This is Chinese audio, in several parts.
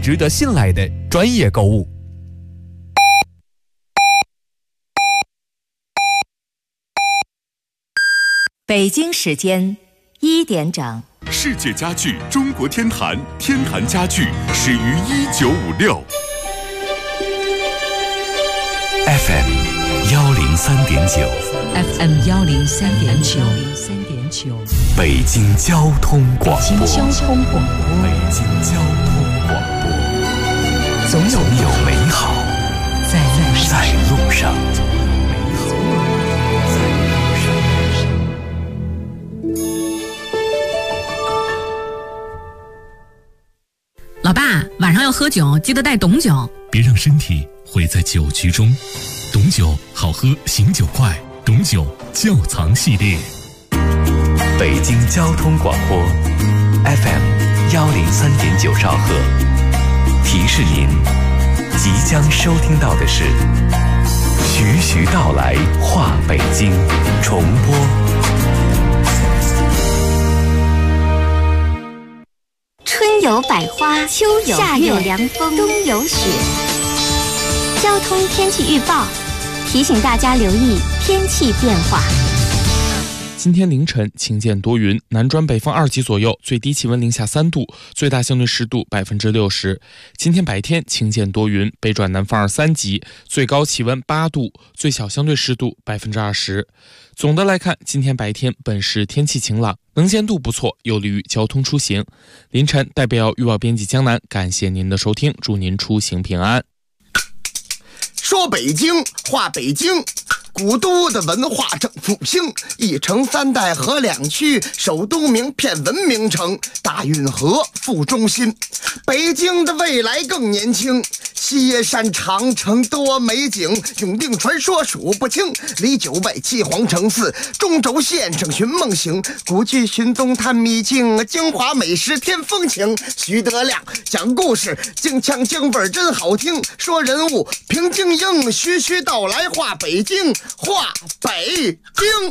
值得信赖的专业购物。 北京时间1点整。 世界家具中国天坛，天坛家具始于1956。 FM 103.9 FM 103.9 北京交通广播。 北京交通广播。 北京交通广播。总有美好在路上。 老爸，晚上要喝酒，记得带董酒， 别让身体毁在酒局中。董酒好喝，醒酒快，董酒窖藏系列。 北京交通广播 FM 103.9兆赫，提示您即将收听到的是徐徐道来话北京重播。 春有百花，秋有夏有凉风，冬有雪。交通天气预报提醒大家留意天气变化。 今天凌晨晴间多云，南转北风2级左右，最低气温零下3度，最大相对湿度60%。今天白天晴间多云，北转南风2、3级，最高气温8度，最小相对湿度20%。总的来看，今天白天本市天气晴朗，能见度不错，有利于交通出行。凌晨代表预报编辑江南，感谢您的收听，祝您出行平安。 说北京话北京，古都的文化正复兴，一城3代合2区，首都名片文明城，大运河副中心。北京的未来更年轻，西山长城多美景，永定传说数不清，离9外7皇城4，中轴线上寻梦行，古剧寻踪探秘境，京华美食添风情。徐德亮讲故事，京腔京味真好听，说人物评京英，徐徐道来话北京，话北京。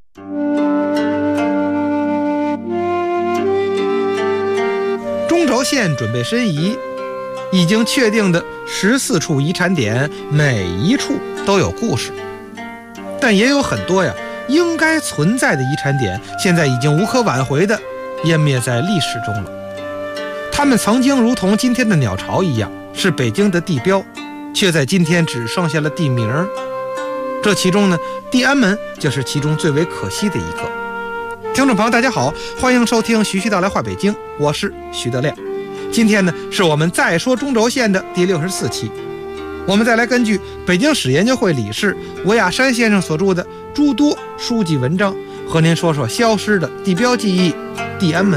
中轴线准备申遗，已经确定的14处遗产点，每一处都有故事，但也有很多应该存在的遗产点，现在已经无可挽回的湮灭在历史中了。它们曾经如同今天的鸟巢一样，是北京的地标，却在今天只剩下了地名。这其中呢，地安门就是其中最为可惜的一个。听众朋友大家好，欢迎收听徐徐道来话北京，我是徐德亮。今天呢，是我们再说中轴线的第64期，我们再来根据北京史研究会理事韦亚山先生所著的诸多书籍文章，和您说说消失的地标记忆地安门。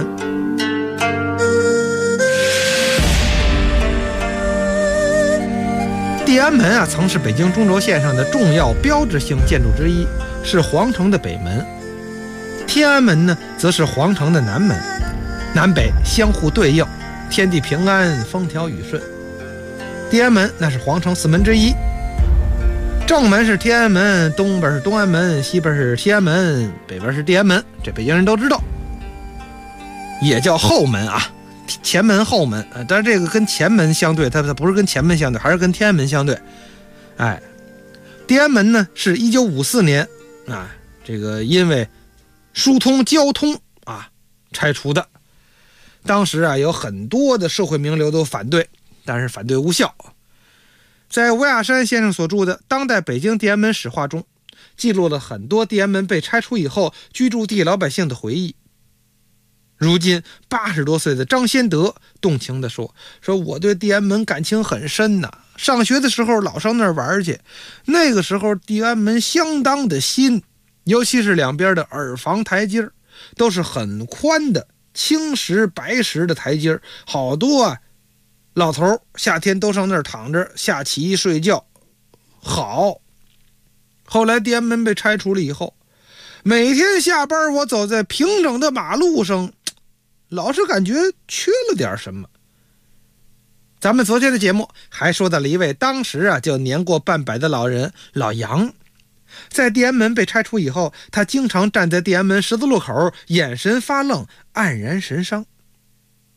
地安门曾是北京中轴线上的重要标志性建筑之一，是皇城的北门。天安门呢，则是皇城的南门，南北相互对应，天地平安，风调雨顺。地安门那是皇城4门之一，正门是天安门，东边是东安门，西边是西安门，北边是地安门，这北京人都知道。也叫后门前门后门，但是这个跟前门相对，它不是跟前门相对，还是跟天安门相对。地安门呢是1954年这个因为疏通交通拆除的。当时有很多的社会名流都反对，但是反对无效。在韦亚山先生所著的《当代北京地安门史话》中，记录了很多地安门被拆除以后居住地老百姓的回忆。如今80多岁的张先德动情地说我对地安门感情很深上学的时候老上那儿玩去，那个时候地安门相当的新，尤其是两边的耳房台阶都是很宽的青石白石的台阶，好多老头夏天都上那儿躺着下棋睡觉。好，后来地安门被拆除了以后，每天下班我走在平整的马路上，老是感觉缺了点什么。咱们昨天的节目还说到了一位当时就年过半百的老人老杨，在地安门被拆除以后，他经常站在地安门十字路口，眼神发愣，黯然神伤。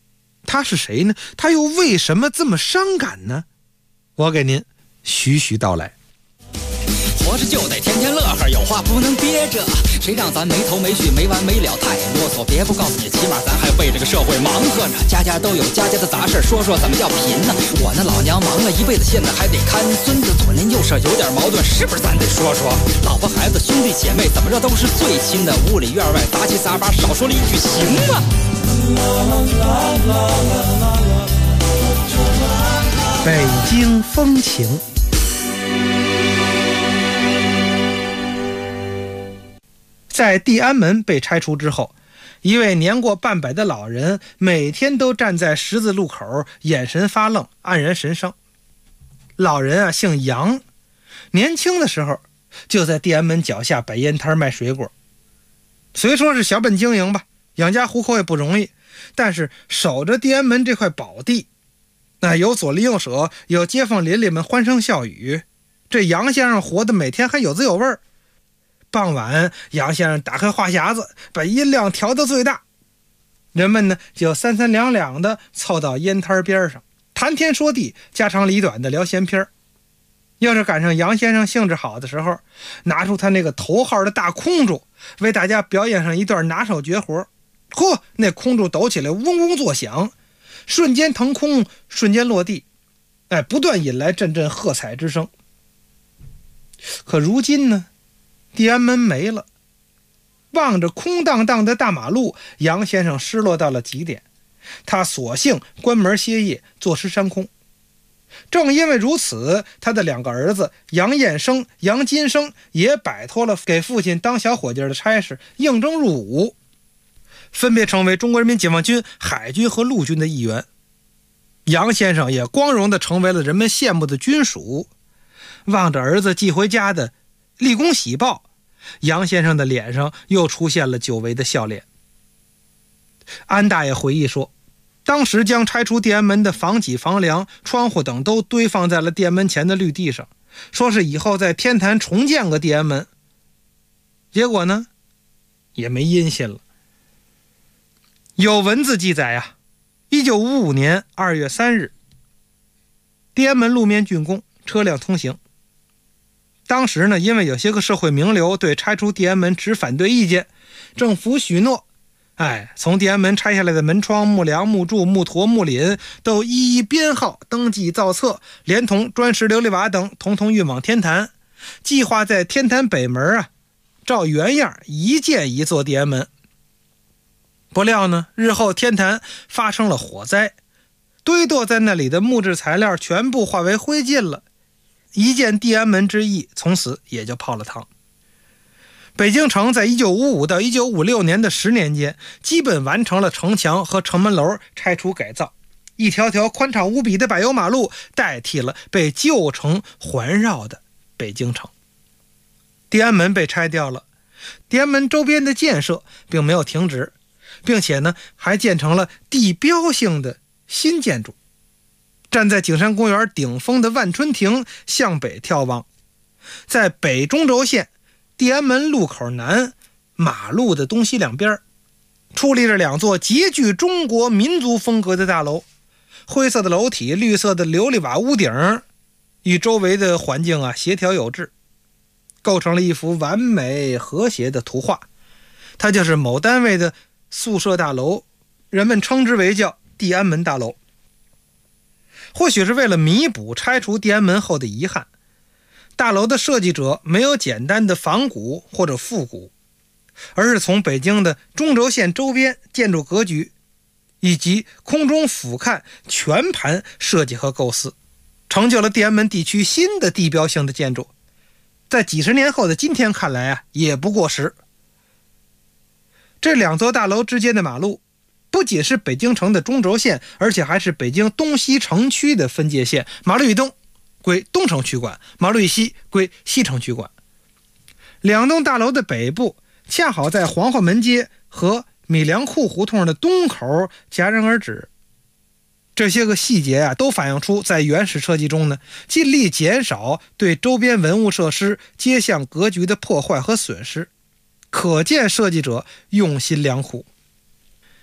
他是谁呢？他又为什么这么伤感呢？我给您徐徐道来。 活着就得天天乐呵，有话不能憋着。谁让咱没头没绪没完没了太啰嗦，别不告诉你，起码咱还为这个社会忙活呢。家家都有家家的杂事，说说怎么叫贫呢？我那老娘忙了一辈子，现在还得看孙子，左邻右舍有点矛盾，是不是咱得说说？老婆孩子兄弟姐妹怎么着都是最亲的，屋里院外杂七杂八，少说了一句行吗？ 北京风情。在地安门被拆除之后，一位年过半百的老人每天都站在十字路口，眼神发愣，黯然神伤。老人姓杨，年轻的时候就在地安门脚下摆烟摊卖水果。虽说是小本经营吧，养家糊口也不容易，但是守着地安门这块宝地，有左邻右舍，有街坊邻里们欢声笑语，这杨先生活得每天还有滋有味儿。傍晚，杨先生打开话匣子，把音量调到最大，人们呢就三三两两的凑到烟摊边上，谈天说地，家长里短的聊闲篇。要是赶上杨先生兴致好的时候，拿出他那个头号的大空竹，为大家表演上一段拿手绝活。嚯，那空竹抖起来嗡嗡作响，瞬间腾空，瞬间落地，不断引来阵阵喝彩之声。可如今呢，地安门没了，望着空荡荡的大马路，杨先生失落到了极点。他索性关门歇业，坐吃山空。正因为如此，他的两个儿子杨彦生、杨金生也摆脱了给父亲当小伙计的差事，应征入伍，分别成为中国人民解放军海军和陆军的一员。杨先生也光荣地成为了人们羡慕的军属。望着儿子寄回家的立功喜报，杨先生的脸上又出现了久违的笑脸。安大爷回忆说，当时将拆除地安门的房脊、房梁、窗户等都堆放在了地安门前的绿地上，说是以后在天坛重建个地安门。结果呢，也没音信了。有文字记载1955年2月3日，地安门路面竣工，车辆通行。当时呢，因为有些个社会名流对拆除地安门持反对意见，政府许诺，从地安门拆下来的门窗、木梁、木柱、木坨、木檩都一一编号登记造册，连同砖石、琉璃瓦等统统运往天坛，计划在天坛北门照原样一建一座地安门。不料呢，日后天坛发生了火灾，堆垛在那里的木质材料全部化为灰烬了，一建地安门之意从此也就泡了汤。北京城在1955到1956年的10年间，基本完成了城墙和城门楼拆除改造，一条条宽敞无比的柏油马路代替了被旧城环绕的北京城。地安门被拆掉了，地安门周边的建设并没有停止，并且呢还建成了地标性的新建筑。站在景山公园顶峰的万春亭向北眺望，在北中轴线地安门路口南马路的东西两边，矗立着两座极具中国民族风格的大楼，灰色的楼体，绿色的琉璃瓦屋顶，与周围的环境协调有致，构成了一幅完美和谐的图画。它就是某单位的宿舍大楼，人们称之为叫地安门大楼。或许是为了弥补拆除地安门后的遗憾，大楼的设计者没有简单的仿古或者复古，而是从北京的中轴线周边建筑格局以及空中俯瞰全盘设计和构思，成就了地安门地区新的地标性的建筑。在几十年后的今天看来也不过时。这两座大楼之间的马路不仅是北京城的中轴线，而且还是北京东西城区的分界线。马路以东归东城区管，马路以西归西城区管。两栋大楼的北部恰好在皇后门街和米粮库胡同的东口戛然而止。这些个细节都反映出在原始设计中呢，尽力减少对周边文物设施、街巷格局的破坏和损失，可见设计者用心良苦。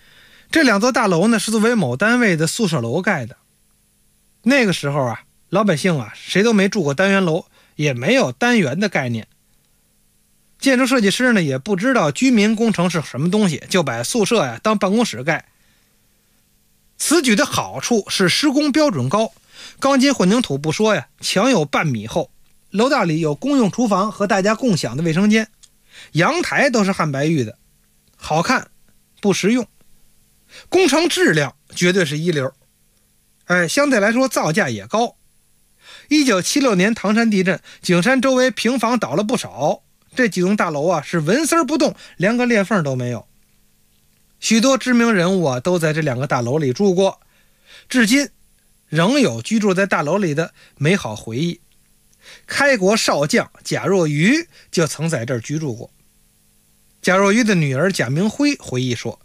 这2座大楼呢是作为某单位的宿舍楼盖的。那个时候啊，老百姓啊谁都没住过单元楼，也没有单元的概念。建筑设计师呢也不知道居民工程是什么东西，就把宿舍呀当办公室盖。此举的好处是施工标准高，钢筋混凝土不说呀，墙有半米厚，楼道里有公用厨房和大家共享的卫生间，阳台都是汉白玉的，好看不实用，工程质量绝对是一流。相对来说造价也高。1976年唐山地震，景山周围平房倒了不少，这几栋大楼啊是纹丝不动，连个裂缝都没有。许多知名人物啊都在这2个大楼里住过，至今仍有居住在大楼里的美好回忆。开国少将贾若愚就曾在这儿居住过。贾若愚的女儿贾明辉回忆说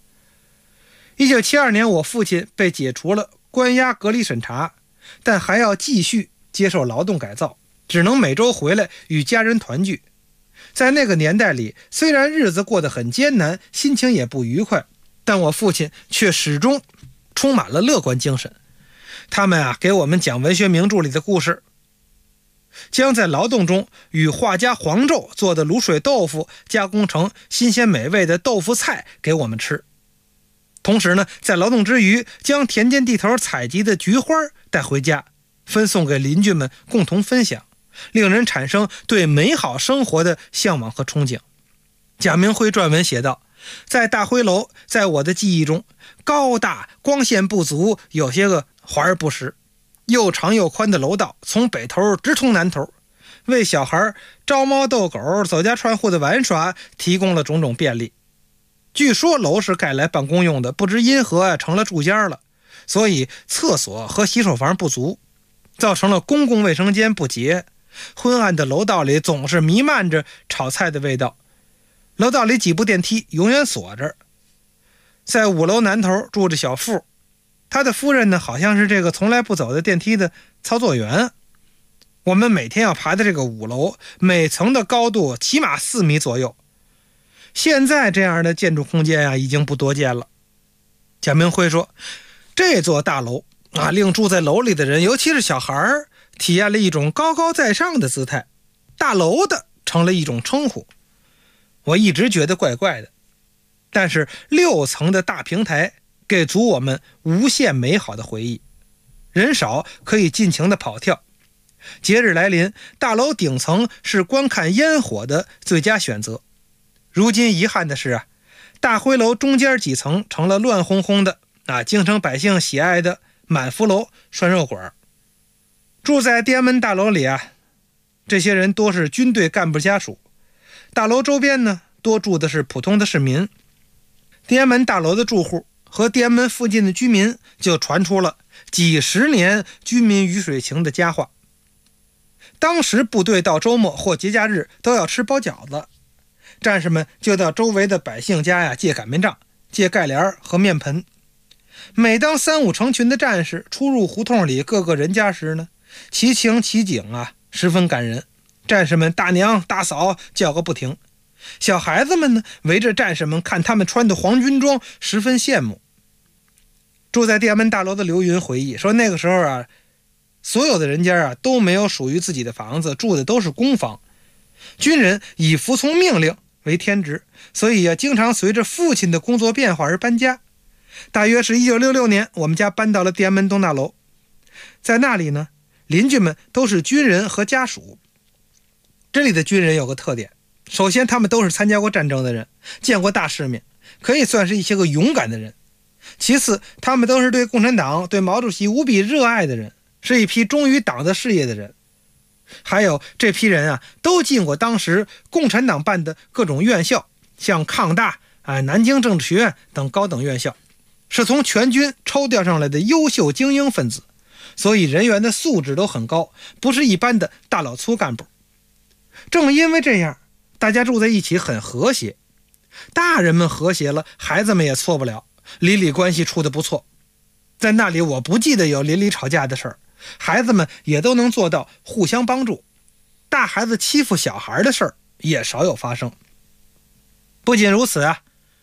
，1972年我父亲被解除了关押隔离审查，但还要继续接受劳动改造，只能每周回来与家人团聚。在那个年代里，虽然日子过得很艰难，心情也不愉快，但我父亲却始终充满了乐观精神。他们啊给我们讲文学名著里的故事，将在劳动中与画家黄胄做的卤水豆腐加工成新鲜美味的豆腐菜给我们吃。同时呢，在劳动之余，将田间地头采集的菊花带回家，分送给邻居们共同分享，令人产生对美好生活的向往和憧憬。贾明辉撰文写道，在大灰楼，在我的记忆中，高大光线不足，有些个华而不实，又长又宽的楼道从北头直通南头，为小孩招猫逗狗、走家串户的玩耍提供了种种便利。据说楼是盖来办公用的，不知因何成了住家了，所以厕所和洗手房不足，造成了公共卫生间不洁。昏暗的楼道里总是弥漫着炒菜的味道，楼道里几部电梯永远锁着。在5楼南头住着小富，他的夫人呢好像是这个从来不走的电梯的操作员。我们每天要爬的这个5楼，每层的高度起码4米左右。现在这样的建筑空间啊已经不多见了。贾明辉说，这座大楼啊令住在楼里的人，尤其是小孩体验了一种高高在上的姿态，大楼的成了一种称呼。我一直觉得怪怪的，但是6层的大平台给足我们无限美好的回忆，人少可以尽情的跑跳。节日来临，大楼顶层是观看烟火的最佳选择。如今遗憾的是啊，大灰楼中间几层成了乱哄哄的京城百姓喜爱的满福楼涮肉馆。住在天安门大楼里啊，这些人多是军队干部家属，大楼周边呢多住的是普通的市民。天安门大楼的住户和天安门附近的居民就传出了几十年军民鱼水情的佳话。当时部队到周末或节假日都要吃包饺子，战士们就到周围的百姓家借擀面杖、借盖帘和面盆。每当3、5成群的战士出入胡同里各个人家时呢，其情其景十分感人。战士们大娘大嫂叫个不停，小孩子们呢围着战士们看他们穿的黄军装，十分羡慕。住在天安门大楼的刘云回忆说，那个时候所有的人家都没有属于自己的房子，住的都是公房。军人以服从命令为天职，所以经常随着父亲的工作变化而搬家。大约是1966年，我们家搬到了天安门东大楼。在那里呢，邻居们都是军人和家属。这里的军人有个特点，首先他们都是参加过战争的人，见过大世面，可以算是一些个勇敢的人。其次，他们都是对共产党、对毛主席无比热爱的人，是一批忠于党的事业的人。还有这批人都进过当时共产党办的各种院校，像抗大、南京政治学院等高等院校，是从全军抽调上来的优秀精英分子，所以人员的素质都很高，不是一般的大老粗干部。正因为这样，大家住在一起很和谐，大人们和谐了，孩子们也错不了，邻里关系处得不错。在那里我不记得有邻里吵架的事儿，孩子们也都能做到互相帮助，大孩子欺负小孩的事儿也少有发生。不仅如此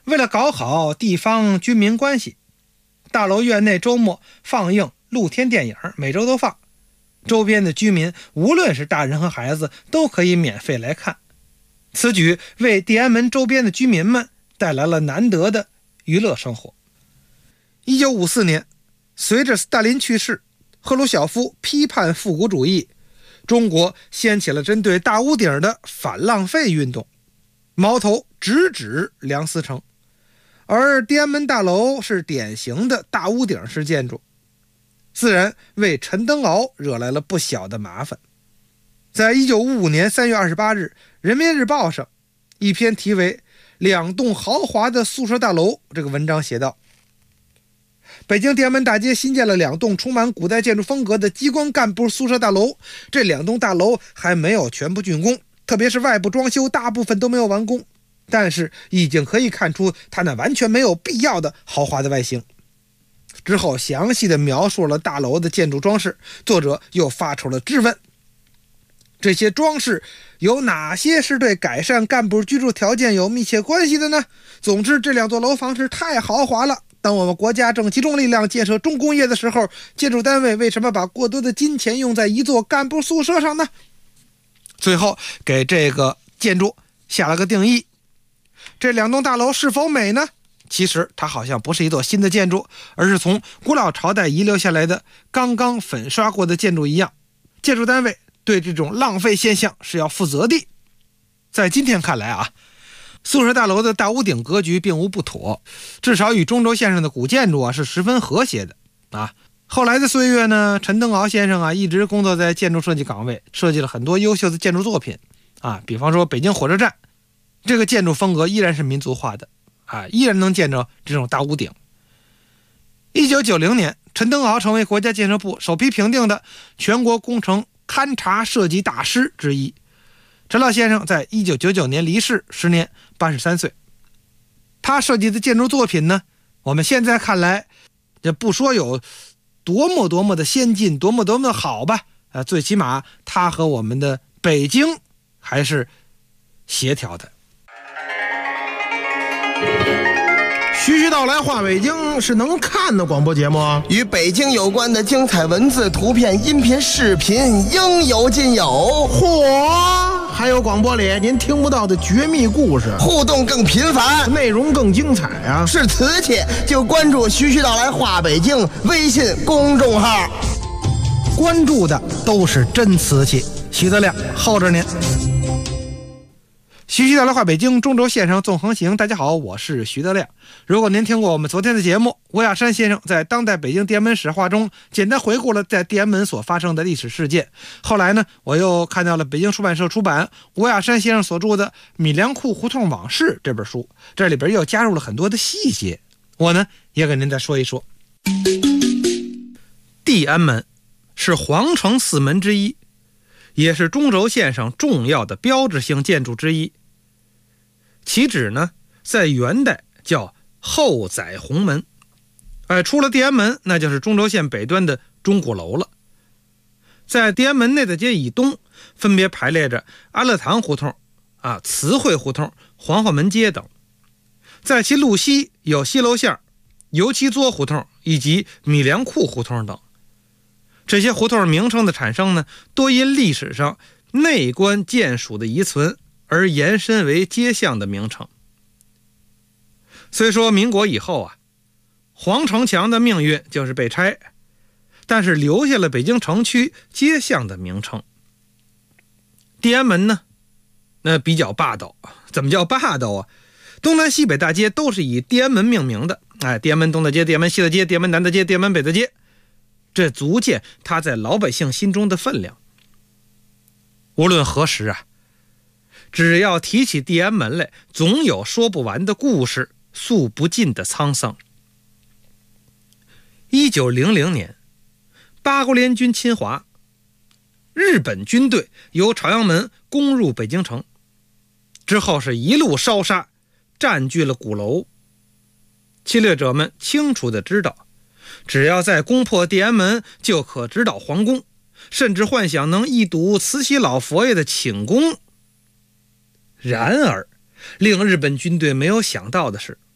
为了搞好地方军民关系，大楼院内周末放映露天电影，每周都放，周边的居民无论是大人和孩子都可以免费来看。此举为地安门周边的居民们带来了难得的娱乐生活。1954年，随着斯大林去世，赫鲁晓夫批判复古主义，中国掀起了针对大屋顶的反浪费运动，矛头直指梁思成。而地安门大楼是典型的大屋顶式建筑，自然为陈登鳌惹来了不小的麻烦。在1955年3月28日，人民日报上一篇题为2栋豪华的宿舍大楼这个文章写道，北京地安门大街新建了2栋充满古代建筑风格的机关干部宿舍大楼，这2栋大楼还没有全部竣工，特别是外部装修大部分都没有完工，但是已经可以看出它那完全没有必要的豪华的外形。之后详细的描述了大楼的建筑装饰，作者又发出了质问，这些装饰有哪些是对改善干部居住条件有密切关系的呢？总之这2座楼房是太豪华了，当我们国家正集中力量建设重工业的时候，建筑单位为什么把过多的金钱用在一座干部宿舍上呢？最后给这个建筑下了个定义，这2栋大楼是否美呢？其实它好像不是一座新的建筑，而是从古老朝代遗留下来的刚刚粉刷过的建筑一样，建筑单位对这种浪费现象是要负责的。在今天看来啊，宿舍大楼的大屋顶格局并无不妥，至少与中轴线上的古建筑啊是十分和谐的啊。后来的岁月呢，陈登鳌先生啊一直工作在建筑设计岗位，设计了很多优秀的建筑作品啊，比方说北京火车站，这个建筑风格依然是民族化的啊，依然能见着这种大屋顶。1990年，陈登鳌成为国家建设部首批评定的全国工程勘察设计大师之一。陈老先生在1999年离世，时年83岁。他设计的建筑作品呢，我们现在看来，这不说有多么的先进，多么的好吧，最起码他和我们的北京还是协调的。 徐徐道来话北京是能看的广播节目， 与北京有关的精彩文字、图片、音频、视频应有尽有。 嚯，还有广播里您听不到的绝密故事， 互动更频繁， 内容更精彩啊！ 是瓷器就关注徐徐道来话北京微信公众号， 关注的都是真瓷器。徐德亮候着您。徐徐道来话北京，中轴线上纵横行。大家好，我是徐德亮。如果您听过我们昨天的节目，吴亚山先生在当代北京地安门史话中简单回顾了在地安门所发生的历史事件。后来呢，我又看到了北京出版社出版吴亚山先生所著的《米粮库胡同往事》这本书，这里边又加入了很多的细节，我呢也给您再说一说。地安门是皇城4门之一，也是中轴线上重要的标志性建筑之一。其址呢，在元代叫后载鸿门，出了地安门，那就是中轴线北端的钟鼓楼了。在地安门内的街以东，分别排列着安乐堂胡同、慈惠胡同、黄花门街等。在其路西有西楼巷、油漆作胡同以及米粮库胡同等。这些胡同名称的产生呢，多因历史上内关建属的遗存而延伸为街巷的名称。虽说民国以后皇城墙的命运就是被拆，但是留下了北京城区街巷的名称。地安门呢，那比较霸道。怎么叫霸道啊？东南西北大街都是以地安门命名的，地安门东大街、地安门西大街、地安门南大街、地安门北大街，这足见他在老百姓心中的分量。无论何时只要提起地安门来，总有说不完的故事，诉不尽的沧桑。1900年，八国联军侵华，日本军队由朝阳门攻入北京城，之后是一路烧杀，占据了鼓楼。侵略者们清楚地知道，只要再攻破地安门，就可直捣皇宫，甚至幻想能一睹慈禧老佛爷的寝宫。然而令日本军队没有想到的是，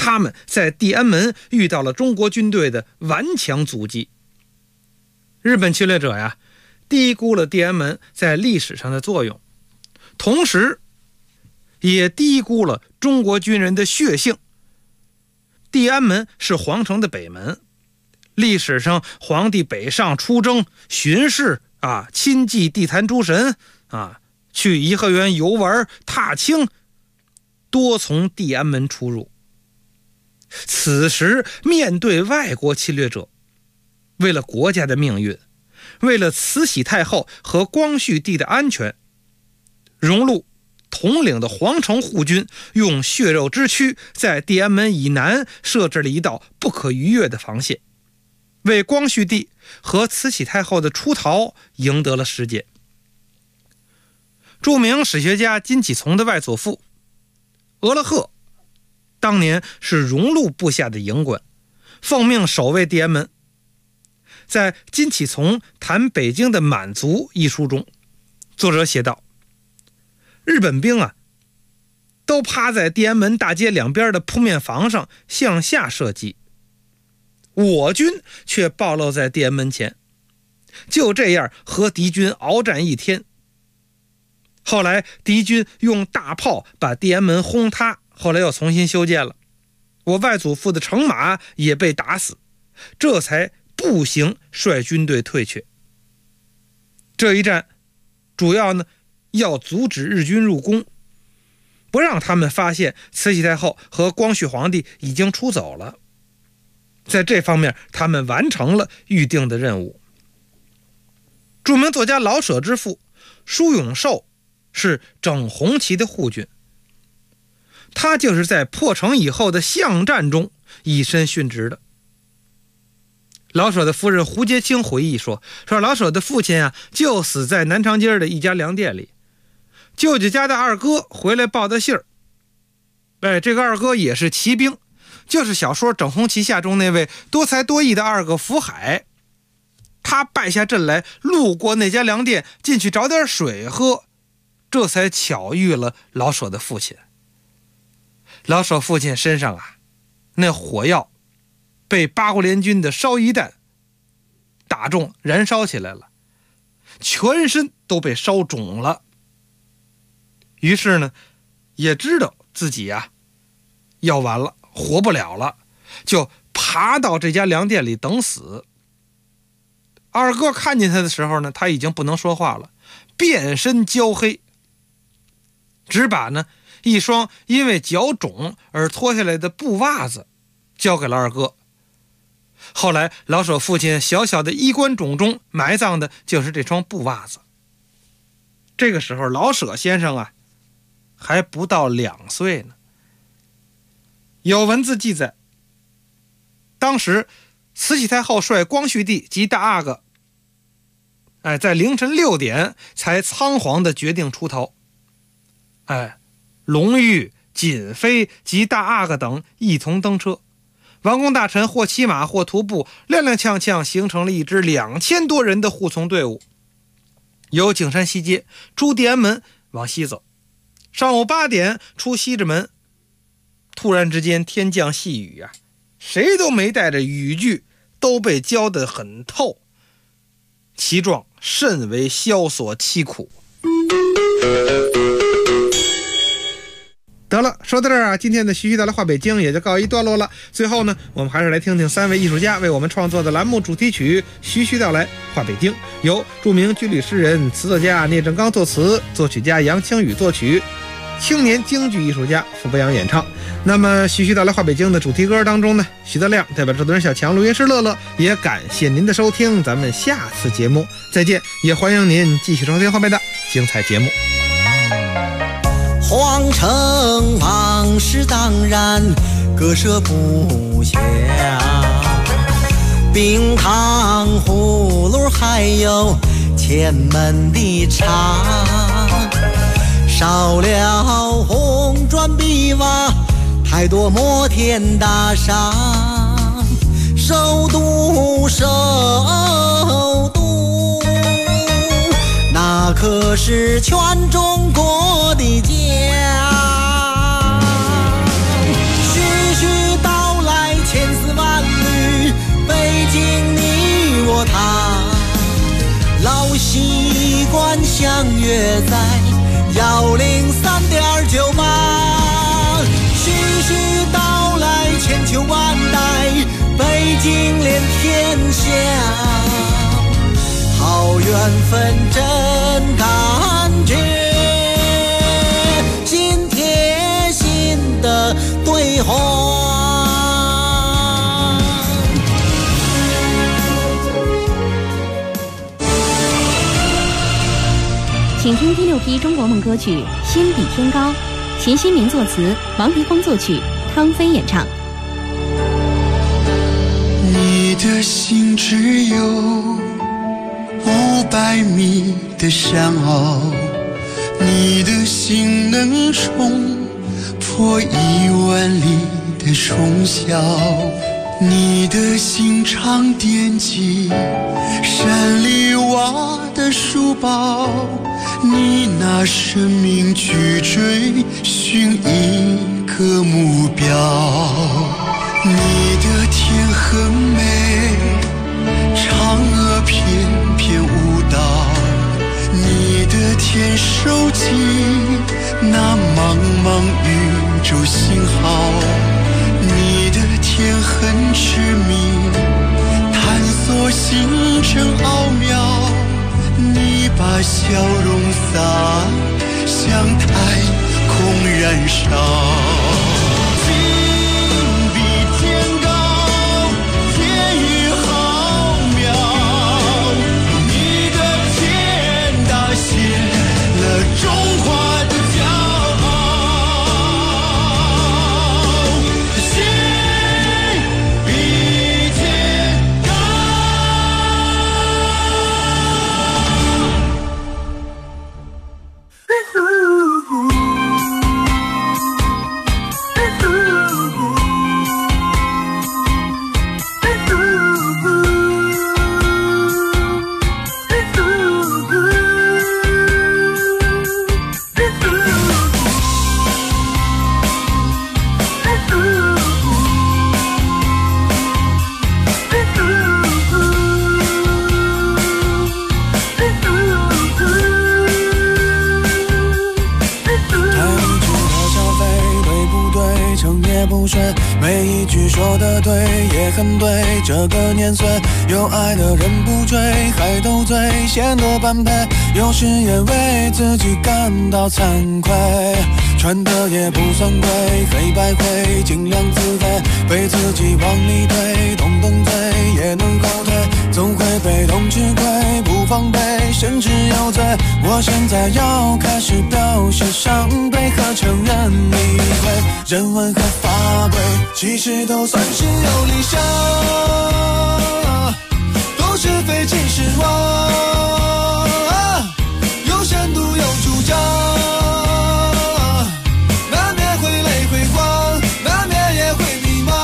他们在地安门遇到了中国军队的顽强阻击。日本侵略者呀，低估了地安门在历史上的作用，同时也低估了中国军人的血性。地安门是皇城的北门，历史上皇帝北上出征巡视亲祭地坛诸神去颐和园游玩踏青，多从地安门出入。此时面对外国侵略者，为了国家的命运，为了慈禧太后和光绪帝的安全，荣禄统领的皇城护军用血肉之躯在地安门以南设置了一道不可逾越的防线，为光绪帝和慈禧太后的出逃赢得了时间。著名史学家金启从的外祖父俄勒赫当年是荣禄部下的营官，奉命守卫地安门。在金启从谈北京的满族一书中，作者写道，日本兵都趴在地安门大街两边的铺面房上向下射击，我军却暴露在地安门前，就这样和敌军鏖战一天。后来敌军用大炮把地安门轰塌，后来又重新修建了，我外祖父的乘马也被打死，这才步行率军队退却。这一战主要要阻止日军入宫，不让他们发现慈禧太后和光绪皇帝已经出走了。在这方面他们完成了预定的任务。著名作家老舍之父舒永寿是整红旗的护军，他就是在破城以后的巷战中以身殉职的。老舍的夫人胡洁清回忆说老舍的父亲就死在南长街的一家粮店里，舅舅家的二哥回来报的信儿。这个二哥也是骑兵，就是小说《整红旗下》中那位多才多艺的二哥福海。他败下阵来，路过那家粮店，进去找点水喝，这才巧遇了老舍的父亲。老舍父亲身上那火药被八国联军的烧夷弹打中，燃烧起来了，全身都被烧肿了。于是也知道自己要完了，活不了了，就爬到这家粮店里等死。二哥看见他的时候他已经不能说话了，遍身焦黑，只把一双因为脚肿而脱下来的布袜子交给了二哥。后来老舍父亲小小的衣冠冢中埋葬的就是这双布袜子。这个时候老舍先生还不到2岁呢。有文字记载，当时慈禧太后率光绪帝及大阿哥在凌晨6点才仓皇地决定出逃。隆裕、瑾妃及大阿哥等一同登车，王公大臣或骑马或徒步，踉踉跄跄形成了一支2000多人的护从队伍，由景山西街出地安门往西走。上午8点出西直门，突然之间天降细雨谁都没带着雨具，都被浇得很透，其状甚为萧索凄苦。得了，说到这儿今天的徐徐道来话北京也就告一段落了。最后我们还是来听听3位艺术家为我们创作的栏目主题曲《徐徐道来话北京》，由著名军旅诗人、词作家聂正刚作词，作曲家杨清宇作曲，青年京剧艺术家傅博洋演唱。那么徐徐道来话北京的主题歌当中徐德亮代表制作人小强、录音师乐乐，也感谢您的收听，咱们下次节目再见，也欢迎您继续收听后面的精彩节目。 皇城往事当然割舍不下，冰糖葫芦还有前门的茶，少了红砖碧瓦，太多摩天大厦，首都那可是全中国的家。徐徐习惯相约在103.98，徐徐道来，千秋万代，北京连天下，好缘分真感觉，心贴心的对话。 请听第6批中国梦歌曲《心比天高》，秦新明作词，王迪光作曲，康飞演唱。 你的心只有500米的山坳，你的心能冲破1万里的冲霄，你的心常惦记山里挖的书包，你拿生命去追寻一个目标。你的天很美，嫦娥翩翩舞蹈，你的天收集那茫茫宇宙信号，你的天很痴迷，探索星辰奥妙，你把笑容洒向太空燃烧。中华的骄傲，心比天高。 每一句说得对，也很对。这个年岁，有爱的人不追，还斗嘴，显得般配。有时也为自己感到惭愧，穿的也不算贵，黑白灰，尽量自卑，被自己往里推，动动嘴也能后退，总会被动吃亏，不防备，甚至有罪。我现在要开始表示伤悲和承认理亏，人文和法规其实都算是有理想，都是非其实妄，有深度有主张，难免会累会慌，难免也会迷茫。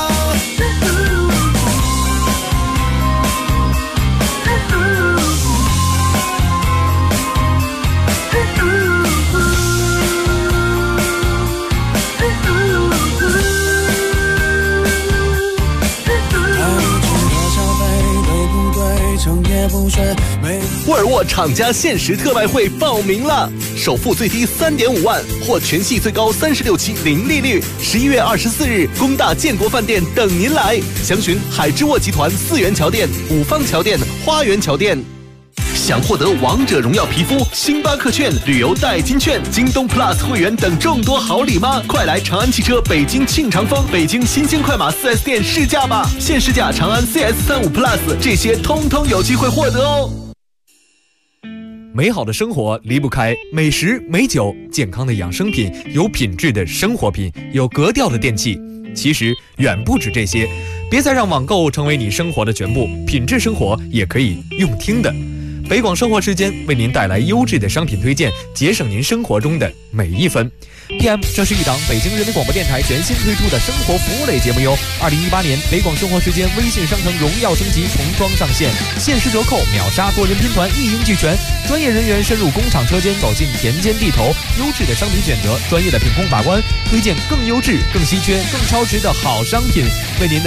沃尔沃厂家限时特卖会报名了，首付最低3.5万，或全系最高36期零利率。11月24日，工大建国饭店等您来，详询海之沃集团4元桥店、五方桥店、花园桥店。想获得王者荣耀皮肤、星巴克券、旅游代金券、京东 Plus 会员等众多好礼吗？快来长安汽车北京庆长丰、北京新鲜快马 4S 店试驾吧！现试驾长安 CS35 Plus， 这些通通有机会获得哦。 美好的生活离不开美食、美酒、健康的养生品、有品质的生活品、有格调的电器。其实远不止这些，别再让网购成为你生活的全部，品质生活也可以用听的。北广生活时间为您带来优质的商品推荐，节省您生活中的每一分。PM， 这是一档北京人民广播电台全新推出的生活服务类节目哟。2018年北广生活时间微信商城荣耀升级重装上线，限时折扣，秒杀多人拼团，一应俱全。专业人员深入工厂车间，走进田间地头，优质的商品选择，专业的品控把关，推荐更优质、更稀缺、更超值的好商品，为您的